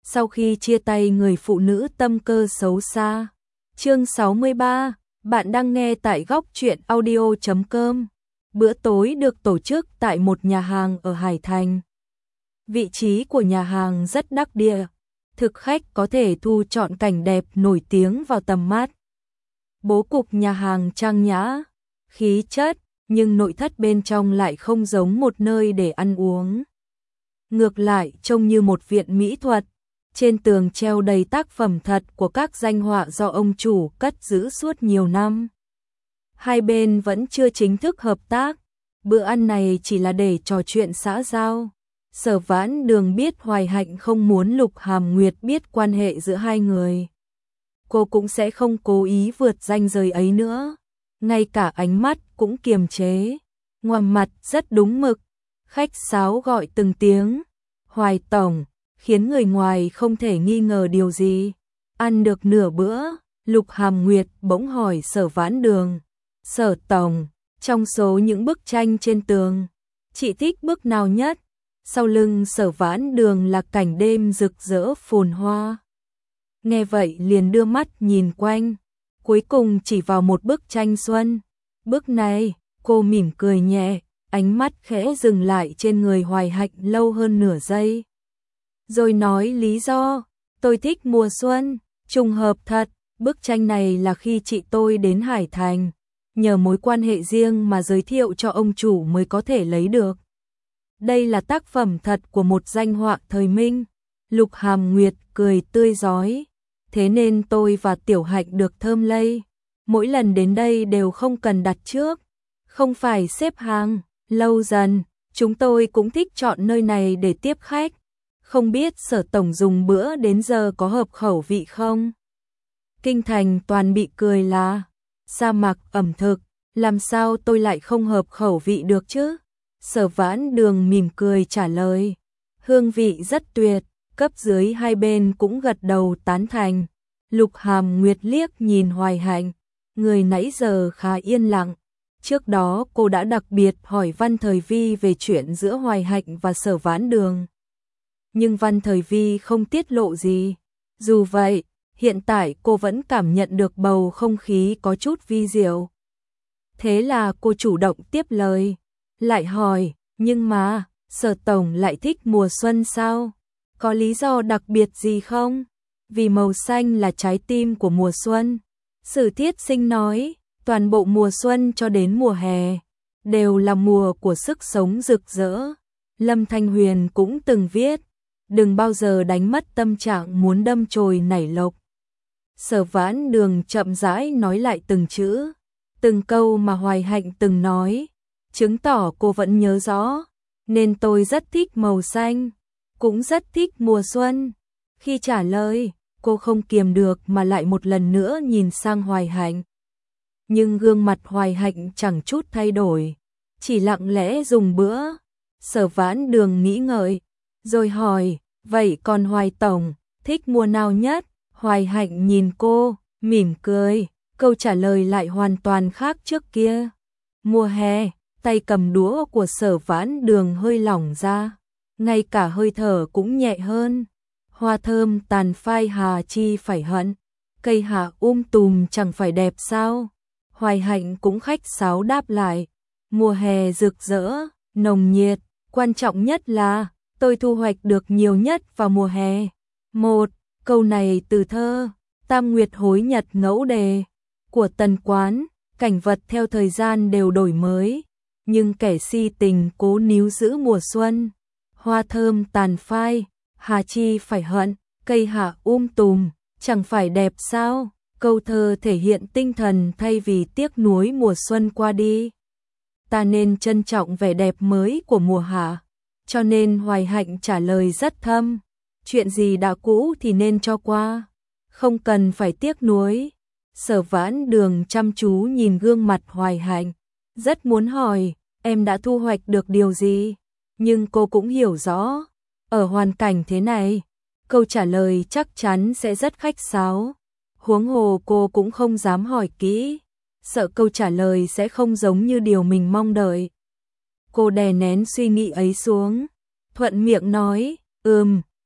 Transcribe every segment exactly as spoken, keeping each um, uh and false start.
sau khi chia tay người phụ nữ tâm cơ xấu xa. Chương sáu mươi ba, bạn đang nghe tại góc truyện audio chấm com. Bữa tối được tổ chức tại một nhà hàng ở Hải Thành. Vị trí của nhà hàng rất đắc địa, thực khách có thể thu trọn cảnh đẹp nổi tiếng vào tầm mắt. Bố cục nhà hàng trang nhã, khí chất, nhưng nội thất bên trong lại không giống một nơi để ăn uống. Ngược lại trông như một viện mỹ thuật, trên tường treo đầy tác phẩm thật của các danh họa do ông chủ cất giữ suốt nhiều năm. Hai bên vẫn chưa chính thức hợp tác, bữa ăn này chỉ là để trò chuyện xã giao. Sở Vãn Đường biết Hoài Hạnh không muốn Lục Hàm Nguyệt biết quan hệ giữa hai người. Cô cũng sẽ không cố ý vượt ranh giới ấy nữa. Ngay cả ánh mắt cũng kiềm chế, ngoằm mặt rất đúng mực, khách sáo gọi từng tiếng Hoài Tổng, khiến người ngoài không thể nghi ngờ điều gì. Ăn được nửa bữa, Lục Hàm Nguyệt bỗng hỏi Sở Vãn Đường, Sở Tổng, trong số những bức tranh trên tường, chị thích bức nào nhất? Sau lưng Sở Vãn Đường là cảnh đêm rực rỡ phồn hoa. Nghe vậy liền đưa mắt nhìn quanh, cuối cùng chỉ vào một bức tranh xuân. Bức này, cô mỉm cười nhẹ, ánh mắt khẽ dừng lại trên người Hoài Hạnh lâu hơn nửa giây. Rồi nói lý do, tôi thích mùa xuân, trùng hợp thật, bức tranh này là khi chị tôi đến Hải Thành, nhờ mối quan hệ riêng mà giới thiệu cho ông chủ mới có thể lấy được. Đây là tác phẩm thật của một danh họa thời Minh. Lục Hàm Nguyệt cười tươi rói, thế nên tôi và Tiểu Hạnh được thơm lây. Mỗi lần đến đây đều không cần đặt trước, không phải xếp hàng. Lâu dần, chúng tôi cũng thích chọn nơi này để tiếp khách. Không biết Sở Tổng dùng bữa đến giờ có hợp khẩu vị không? Kinh thành toàn bị cười là sa mạc ẩm thực, làm sao tôi lại không hợp khẩu vị được chứ? Sở Vãn Đường mỉm cười trả lời, hương vị rất tuyệt, cấp dưới hai bên cũng gật đầu tán thành. Lục Hàm Nguyệt liếc nhìn Hoài Hạnh, người nãy giờ khá yên lặng. Trước đó cô đã đặc biệt hỏi Văn Thời Vi về chuyện giữa Hoài Hạnh và Sở Vãn Đường. Nhưng Văn Thời Vi không tiết lộ gì. Dù vậy, hiện tại cô vẫn cảm nhận được bầu không khí có chút vi diệu. Thế là cô chủ động tiếp lời, lại hỏi, nhưng mà, Sở Tổng lại thích mùa xuân sao? Có lý do đặc biệt gì không? Vì màu xanh là trái tim của mùa xuân. Sử Thiết Sinh nói, toàn bộ mùa xuân cho đến mùa hè, đều là mùa của sức sống rực rỡ. Lâm Thanh Huyền cũng từng viết, đừng bao giờ đánh mất tâm trạng muốn đâm chồi nảy lộc. Sở Vãn Đường chậm rãi nói lại từng chữ, từng câu mà Hoài Hạnh từng nói, chứng tỏ cô vẫn nhớ rõ, nên tôi rất thích màu xanh, cũng rất thích mùa xuân. Khi trả lời, cô không kiềm được mà lại một lần nữa nhìn sang Hoài Hạnh. Nhưng gương mặt Hoài Hạnh chẳng chút thay đổi, chỉ lặng lẽ dùng bữa. Sở Vãn Đường nghĩ ngợi, rồi hỏi, vậy còn Hoài Tổng, thích mùa nào nhất? Hoài Hạnh nhìn cô, mỉm cười, câu trả lời lại hoàn toàn khác trước kia. Mùa hè. Tay cầm đũa của Sở Vãn Đường hơi lỏng ra, ngay cả hơi thở cũng nhẹ hơn. Hoa thơm tàn phai hà chi phải hận, cây hạ um tùm chẳng phải đẹp sao? Hoài Hạnh cũng khách sáo đáp lại, mùa hè rực rỡ, nồng nhiệt, quan trọng nhất là tôi thu hoạch được nhiều nhất vào mùa hè. Một, câu này từ thơ Tam Nguyệt Hối Nhật Ngẫu Đề của Tần Quán, cảnh vật theo thời gian đều đổi mới. Nhưng kẻ si tình cố níu giữ mùa xuân, hoa thơm tàn phai, hà chi phải hận, cây hạ um tùm, chẳng phải đẹp sao? Câu thơ thể hiện tinh thần thay vì tiếc nuối mùa xuân qua đi. Ta nên trân trọng vẻ đẹp mới của mùa hạ, cho nên Hoài Hạnh trả lời rất thâm, chuyện gì đã cũ thì nên cho qua, không cần phải tiếc nuối. Sở Vãn Đường chăm chú nhìn gương mặt Hoài Hạnh, rất muốn hỏi, em đã thu hoạch được điều gì? Nhưng cô cũng hiểu rõ, ở hoàn cảnh thế này, câu trả lời chắc chắn sẽ rất khách sáo. Huống hồ cô cũng không dám hỏi kỹ, sợ câu trả lời sẽ không giống như điều mình mong đợi. Cô đè nén suy nghĩ ấy xuống, thuận miệng nói, ừm,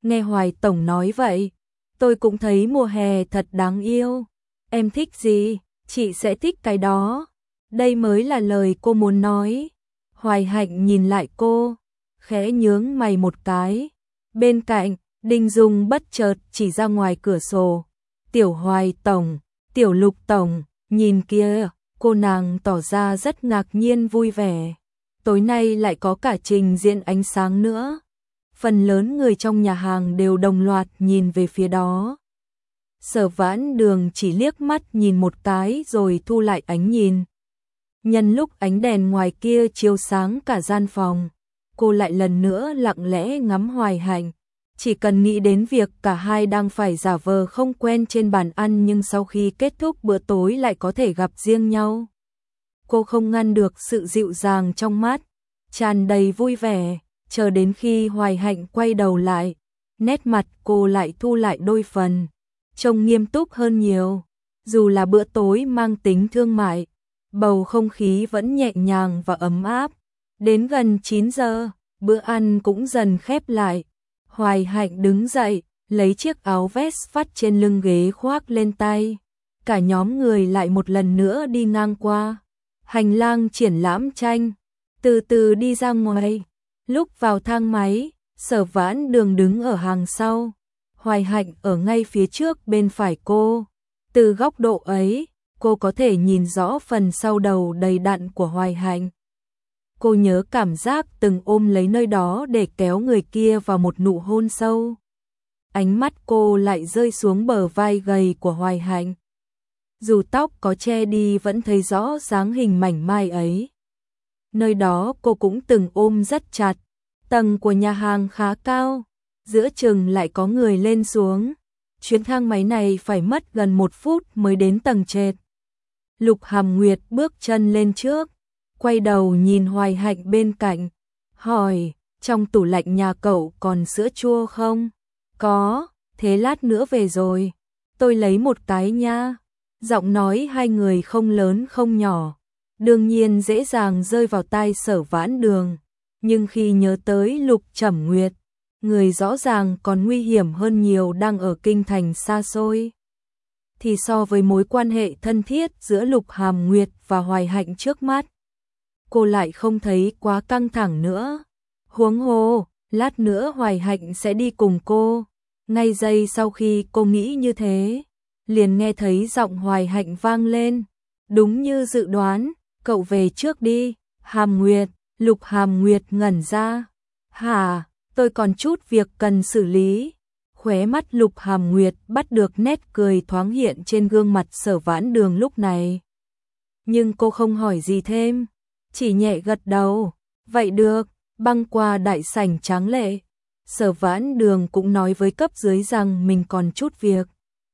Nghe Hoài Tổng nói vậy, tôi cũng thấy mùa hè thật đáng yêu. Em thích gì, chị sẽ thích cái đó. Đây mới là lời cô muốn nói. Hoài Hạnh nhìn lại cô, khẽ nhướng mày một cái. Bên cạnh, Đinh Dung bất chợt chỉ ra ngoài cửa sổ. Tiểu Hoài Tổng, Tiểu Lục Tổng, nhìn kia, cô nàng tỏ ra rất ngạc nhiên vui vẻ. Tối nay lại có cả trình diễn ánh sáng nữa. Phần lớn người trong nhà hàng đều đồng loạt nhìn về phía đó. Sở Vãn Đường chỉ liếc mắt nhìn một cái rồi thu lại ánh nhìn. Nhân lúc ánh đèn ngoài kia chiếu sáng cả gian phòng, cô lại lần nữa lặng lẽ ngắm Hoài Hạnh. Chỉ cần nghĩ đến việc cả hai đang phải giả vờ không quen trên bàn ăn nhưng sau khi kết thúc bữa tối lại có thể gặp riêng nhau. Cô không ngăn được sự dịu dàng trong mắt, tràn đầy vui vẻ, chờ đến khi Hoài Hạnh quay đầu lại, nét mặt cô lại thu lại đôi phần, trông nghiêm túc hơn nhiều. Dù là bữa tối mang tính thương mại, bầu không khí vẫn nhẹ nhàng và ấm áp. Đến gần chín giờ, bữa ăn cũng dần khép lại. Hoài Hạnh đứng dậy, lấy chiếc áo vest vắt trên lưng ghế khoác lên tay. Cả nhóm người lại một lần nữa đi ngang qua hành lang triển lãm tranh, từ từ đi ra ngoài. Lúc vào thang máy, Sở Vãn Đường đứng ở hàng sau, Hoài Hạnh ở ngay phía trước bên phải cô. Từ góc độ ấy, cô có thể nhìn rõ phần sau đầu đầy đặn của Hoài Hạnh. Cô nhớ cảm giác từng ôm lấy nơi đó để kéo người kia vào một nụ hôn sâu. Ánh mắt cô lại rơi xuống bờ vai gầy của Hoài Hạnh. Dù tóc có che đi vẫn thấy rõ dáng hình mảnh mai ấy. Nơi đó cô cũng từng ôm rất chặt. Tầng của nhà hàng khá cao, giữa chừng lại có người lên xuống. Chuyến thang máy này phải mất gần một phút mới đến tầng trệt. Lục Hàm Nguyệt bước chân lên trước, quay đầu nhìn Hoài Hạnh bên cạnh, hỏi, trong tủ lạnh nhà cậu còn sữa chua không? Có, thế lát nữa về rồi, tôi lấy một cái nha. Giọng nói hai người không lớn không nhỏ, đương nhiên dễ dàng rơi vào tai Sở Vãn Đường. Nhưng khi nhớ tới Lục Trầm Nguyệt, người rõ ràng còn nguy hiểm hơn nhiều đang ở kinh thành xa xôi, thì so với mối quan hệ thân thiết giữa Lục Hàm Nguyệt và Hoài Hạnh trước mắt, cô lại không thấy quá căng thẳng nữa. Huống hồ, lát nữa Hoài Hạnh sẽ đi cùng cô. Ngay giây sau khi cô nghĩ như thế, liền nghe thấy giọng Hoài Hạnh vang lên. Đúng như dự đoán, cậu về trước đi, Hàm Nguyệt. Lục Hàm Nguyệt ngẩn ra. Hả, tôi còn chút việc cần xử lý. Khóe mắt Lục Hàm Nguyệt bắt được nét cười thoáng hiện trên gương mặt Sở Vãn Đường lúc này. Nhưng cô không hỏi gì thêm, chỉ nhẹ gật đầu. Vậy được, băng qua đại sảnh tráng lệ. Sở Vãn Đường cũng nói với cấp dưới rằng mình còn chút việc,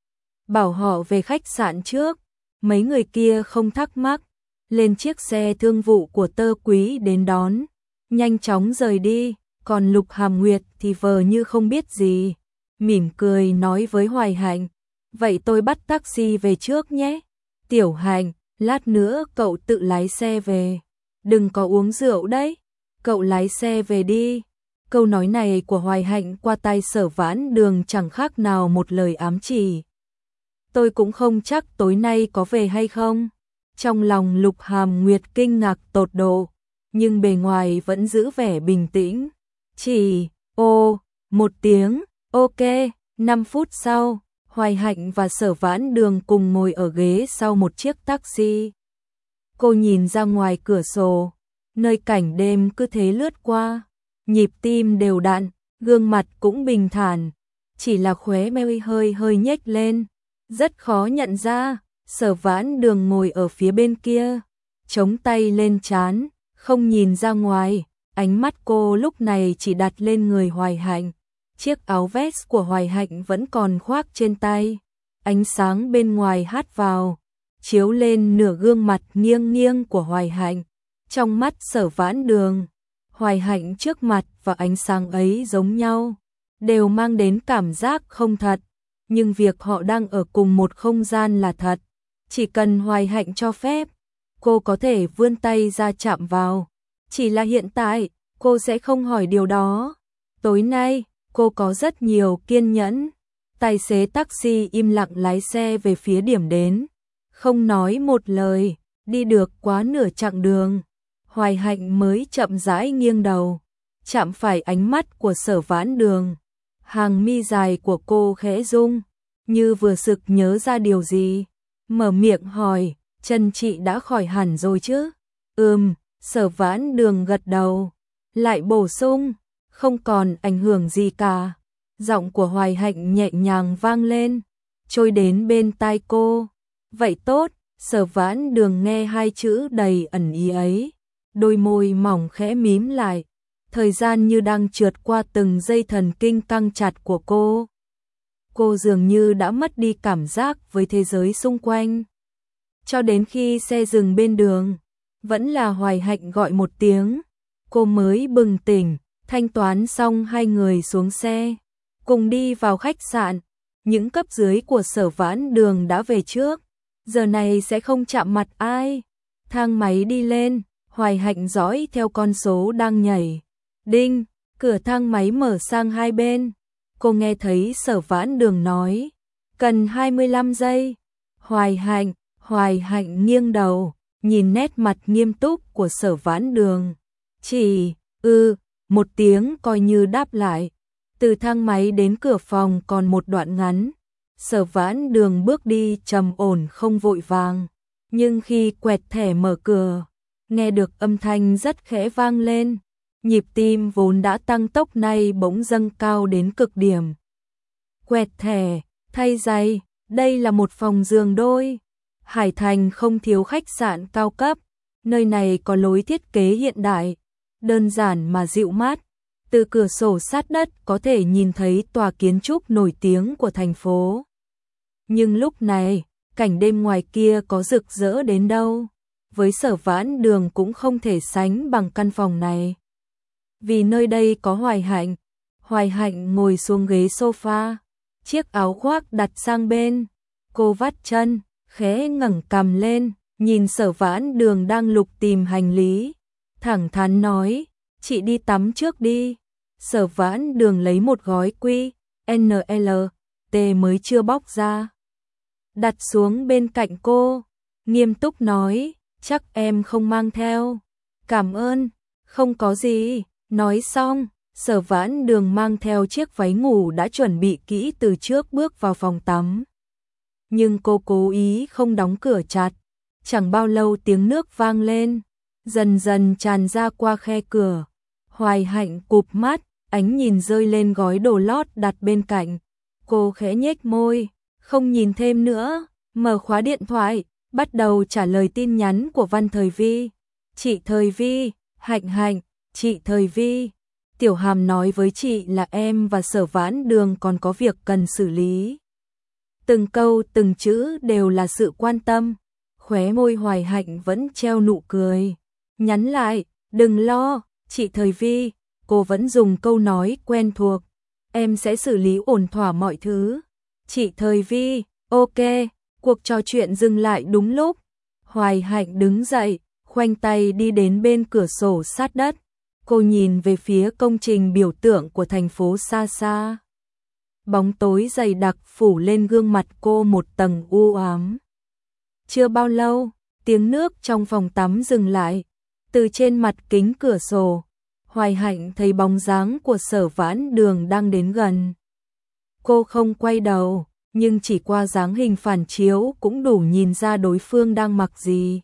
bảo họ về khách sạn trước. Mấy người kia không thắc mắc, lên chiếc xe thương vụ của Tơ Quý đến đón, nhanh chóng rời đi. Còn Lục Hàm Nguyệt thì vờ như không biết gì, mỉm cười nói với Hoài Hạnh, vậy tôi bắt taxi về trước nhé. Tiểu Hạnh, lát nữa cậu tự lái xe về, đừng có uống rượu đấy, cậu lái xe về đi. Câu nói này của Hoài Hạnh qua tai Sở Vãn Đường chẳng khác nào một lời ám chỉ. Tôi cũng không chắc tối nay có về hay không. Trong lòng Lục Hàm Nguyệt kinh ngạc tột độ, nhưng bề ngoài vẫn giữ vẻ bình tĩnh. Chỉ, ô, một tiếng, ok. Năm phút sau, Hoài Hạnh và Sở Vãn Đường cùng ngồi ở ghế sau một chiếc taxi. Cô nhìn ra ngoài cửa sổ, nơi cảnh đêm cứ thế lướt qua, nhịp tim đều đặn, gương mặt cũng bình thản, chỉ là khóe môi hơi hơi nhếch lên, rất khó nhận ra. Sở Vãn Đường ngồi ở phía bên kia, chống tay lên trán, không nhìn ra ngoài, ánh mắt cô lúc này chỉ đặt lên người Hoài Hạnh. Chiếc áo vest của Hoài Hạnh vẫn còn khoác trên tay, ánh sáng bên ngoài hắt vào, chiếu lên nửa gương mặt nghiêng nghiêng của Hoài Hạnh. Trong mắt Sở Vãn Đường, Hoài Hạnh trước mặt và ánh sáng ấy giống nhau, đều mang đến cảm giác không thật, nhưng việc họ đang ở cùng một không gian là thật. Chỉ cần Hoài Hạnh cho phép, cô có thể vươn tay ra chạm vào. Chỉ là hiện tại, cô sẽ không hỏi điều đó. Tối nay, Cô có rất nhiều kiên nhẫn. Tài xế taxi im lặng lái xe về phía điểm đến, không nói một lời, đi được quá nửa chặng đường. Hoài Hạnh mới chậm rãi nghiêng đầu, chạm phải ánh mắt của Sở Vãn Đường. Hàng mi dài của cô khẽ rung, như vừa sực nhớ ra điều gì. Mở miệng hỏi, chân chị đã khỏi hẳn rồi chứ? Ừm, Sở Vãn Đường gật đầu, lại bổ sung, không còn ảnh hưởng gì cả. Giọng của Hoài Hạnh nhẹ nhàng vang lên, trôi đến bên tai cô. Vậy tốt. Sở Vãn Đường nghe hai chữ đầy ẩn ý ấy, đôi môi mỏng khẽ mím lại, thời gian như đang trượt qua từng dây thần kinh căng chặt của cô. Cô dường như đã mất đi cảm giác với thế giới xung quanh. Cho đến khi xe dừng bên đường, vẫn là Hoài Hạnh gọi một tiếng, cô mới bừng tỉnh. Thanh toán xong hai người xuống xe, cùng đi vào khách sạn. Những cấp dưới của Sở Vãn Đường đã về trước, giờ này sẽ không chạm mặt ai. Thang máy đi lên, Hoài Hạnh dõi theo con số đang nhảy. Đinh, cửa thang máy mở sang hai bên. Cô nghe thấy Sở Vãn Đường nói, cần hai mươi lăm giây. Hoài Hạnh, Hoài Hạnh nghiêng đầu, nhìn nét mặt nghiêm túc của Sở Vãn Đường. Chỉ, ư, ừ, một tiếng coi như đáp lại. Từ thang máy đến cửa phòng còn một đoạn ngắn. Sở Vãn Đường bước đi trầm ổn không vội vàng, nhưng khi quẹt thẻ mở cửa, nghe được âm thanh rất khẽ vang lên, nhịp tim vốn đã tăng tốc nay bỗng dâng cao đến cực điểm. Quẹt thẻ, thay giày, đây là một phòng giường đôi. Hải Thành không thiếu khách sạn cao cấp, nơi này có lối thiết kế hiện đại, đơn giản mà dịu mát. Từ cửa sổ sát đất có thể nhìn thấy tòa kiến trúc nổi tiếng của thành phố. Nhưng lúc này, cảnh đêm ngoài kia có rực rỡ đến đâu, với Sở Vãn Đường cũng không thể sánh bằng căn phòng này. Vì nơi đây có Hoài Hạnh. Hoài Hạnh ngồi xuống ghế sofa, chiếc áo khoác đặt sang bên. Cô vắt chân, khẽ ngẩng cằm lên, nhìn Sở Vãn Đường đang lục tìm hành lý. Thẳng thắn nói, chị đi tắm trước đi. Sở Vãn Đường lấy một gói quy en lờ tê mới chưa bóc ra, đặt xuống bên cạnh cô, nghiêm túc nói, chắc em không mang theo. Cảm ơn, không có gì. Nói xong, Sở Vãn Đường mang theo chiếc váy ngủ đã chuẩn bị kỹ từ trước bước vào phòng tắm. Nhưng cô cố ý không đóng cửa chặt. Chẳng bao lâu tiếng nước vang lên, dần dần tràn ra qua khe cửa. Hoài Hạnh cụp mắt, ánh nhìn rơi lên gói đồ lót đặt bên cạnh. Cô khẽ nhếch môi, không nhìn thêm nữa, mở khóa điện thoại, bắt đầu trả lời tin nhắn của Văn Thời Vi. Chị Thời Vi, Hạnh Hạnh, chị Thời Vi, Tiểu Hàm nói với chị là em và Sở Vãn Đường còn có việc cần xử lý. Từng câu từng chữ đều là sự quan tâm. Khóe môi Hoài Hạnh vẫn treo nụ cười. Nhắn lại, đừng lo, chị Thời Vi. Cô vẫn dùng câu nói quen thuộc, em sẽ xử lý ổn thỏa mọi thứ. Chị Thời Vi, ok. Cuộc trò chuyện dừng lại đúng lúc. Hoài Hạnh đứng dậy, khoanh tay đi đến bên cửa sổ sát đất. Cô nhìn về phía công trình biểu tượng của thành phố xa xa. Bóng tối dày đặc phủ lên gương mặt cô một tầng u ám. Chưa bao lâu, tiếng nước trong phòng tắm dừng lại. Từ trên mặt kính cửa sổ, Hoài Hạnh thấy bóng dáng của Sở Vãn Đường đang đến gần. Cô không quay đầu, nhưng chỉ qua dáng hình phản chiếu cũng đủ nhìn ra đối phương đang mặc gì.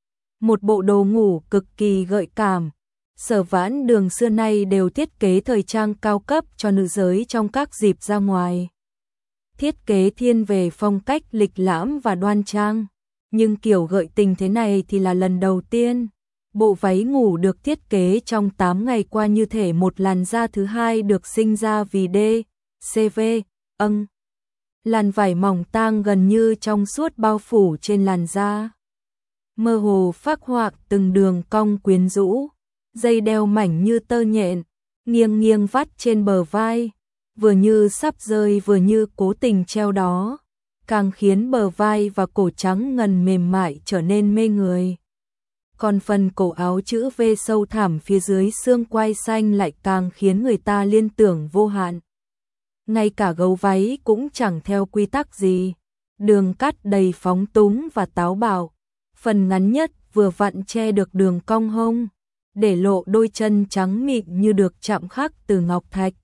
Một bộ đồ ngủ cực kỳ gợi cảm. Sở Vãn Đường xưa nay đều thiết kế thời trang cao cấp cho nữ giới trong các dịp ra ngoài. Thiết kế thiên về phong cách lịch lãm và đoan trang, nhưng kiểu gợi tình thế này thì là lần đầu tiên. Bộ váy ngủ được thiết kế trong tám ngày qua như thể một làn da thứ hai được sinh ra vì D, C V, âng. Làn vải mỏng tang gần như trong suốt bao phủ trên làn da. Mơ hồ phác họa từng đường cong quyến rũ, dây đeo mảnh như tơ nhện, nghiêng nghiêng vắt trên bờ vai, vừa như sắp rơi vừa như cố tình treo đó, càng khiến bờ vai và cổ trắng ngần mềm mại trở nên mê người. Còn phần cổ áo chữ V sâu thẳm phía dưới xương quai xanh lại càng khiến người ta liên tưởng vô hạn. ngay cả gấu váy cũng chẳng theo quy tắc gì. Đường cắt đầy phóng túng và táo bạo, phần ngắn nhất vừa vặn che được đường cong hông, để lộ đôi chân trắng mịn như được chạm khắc từ ngọc thạch.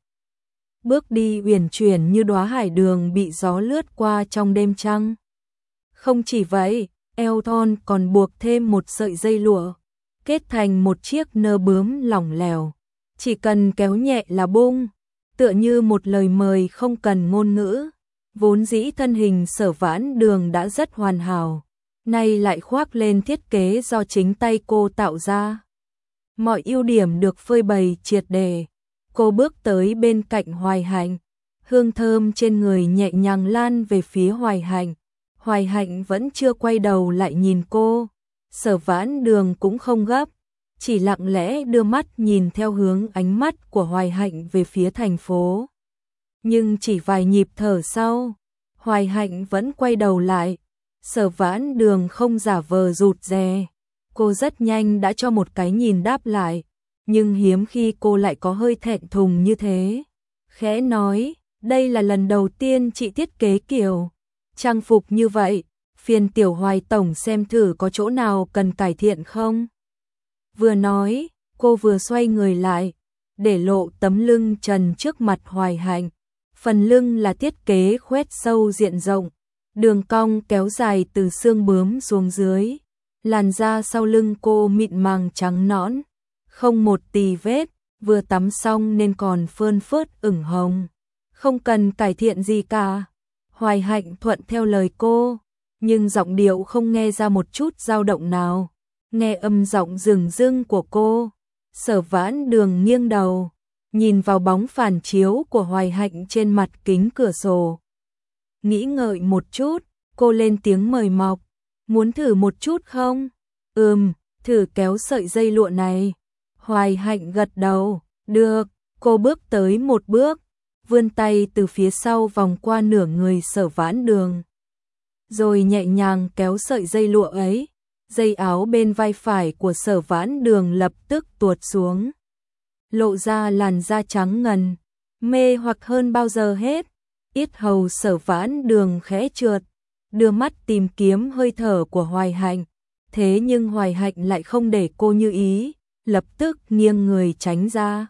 Bước đi uyển chuyển như đóa hải đường bị gió lướt qua trong đêm trăng. Không chỉ vậy, eo thon còn buộc thêm một sợi dây lụa, kết thành một chiếc nơ bướm lỏng lẻo, chỉ cần kéo nhẹ là bung, tựa như một lời mời không cần ngôn ngữ. Vốn dĩ thân hình Sở Vãn Đường đã rất hoàn hảo, nay lại khoác lên thiết kế do chính tay cô tạo ra. Mọi ưu điểm được phơi bày triệt để. Cô bước tới bên cạnh Hoài Hạnh, hương thơm trên người nhẹ nhàng lan về phía Hoài Hạnh. Hoài Hạnh vẫn chưa quay đầu lại nhìn cô. Sở Vãn Đường cũng không gấp, chỉ lặng lẽ đưa mắt nhìn theo hướng ánh mắt của Hoài Hạnh về phía thành phố. Nhưng chỉ vài nhịp thở sau, Hoài Hạnh vẫn quay đầu lại. Sở Vãn Đường không giả vờ rụt rè, cô rất nhanh đã cho một cái nhìn đáp lại, nhưng hiếm khi cô lại có hơi thẹn thùng như thế. Khẽ nói, đây là lần đầu tiên chị thiết kế kiểu trang phục như vậy, phiền tiểu Hoài tổng xem thử có chỗ nào cần cải thiện không. Vừa nói, cô vừa xoay người lại, để lộ tấm lưng trần trước mặt Hoài Hạnh. Phần lưng là thiết kế khoét sâu diện rộng, đường cong kéo dài từ xương bướm xuống dưới. Làn da sau lưng cô mịn màng trắng nõn, không một tì vết, vừa tắm xong nên còn phơn phớt ửng hồng. Không cần cải thiện gì cả. Hoài Hạnh thuận theo lời cô, nhưng giọng điệu không nghe ra một chút dao động nào. Nghe âm giọng rừng rưng của cô, Sở Vãn Đường nghiêng đầu, nhìn vào bóng phản chiếu của Hoài Hạnh trên mặt kính cửa sổ. Nghĩ ngợi một chút, cô lên tiếng mời mọc, muốn thử một chút không? Ừm, thử kéo sợi dây lụa này. Hoài Hạnh gật đầu, được. Cô bước tới một bước, vươn tay từ phía sau vòng qua nửa người Sở Vãn Đường, rồi nhẹ nhàng kéo sợi dây lụa ấy. Dây áo bên vai phải của Sở Vãn Đường lập tức tuột xuống, lộ ra làn da trắng ngần, mê hoặc hơn bao giờ hết. Yết hầu Sở Vãn Đường khẽ trượt, đưa mắt tìm kiếm hơi thở của Hoài Hạnh. Thế nhưng Hoài Hạnh lại không để cô như ý, lập tức nghiêng người tránh ra.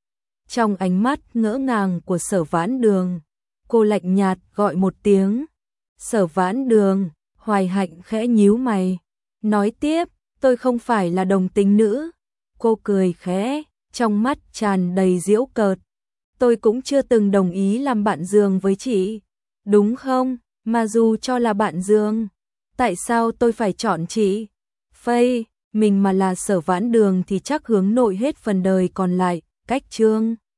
Trong ánh mắt ngỡ ngàng của Sở Vãn Đường, cô lạnh nhạt gọi một tiếng. Sở Vãn Đường. Hoài Hạnh khẽ nhíu mày, nói tiếp, tôi không phải là đồng tính nữ. Cô cười khẽ, trong mắt tràn đầy giễu cợt. Tôi cũng chưa từng đồng ý làm bạn giường với chị, đúng không? Mà dù cho là bạn giường, tại sao tôi phải chọn chị? Phây, mình mà là Sở Vãn Đường thì chắc hướng nội hết phần đời còn lại. Cách chương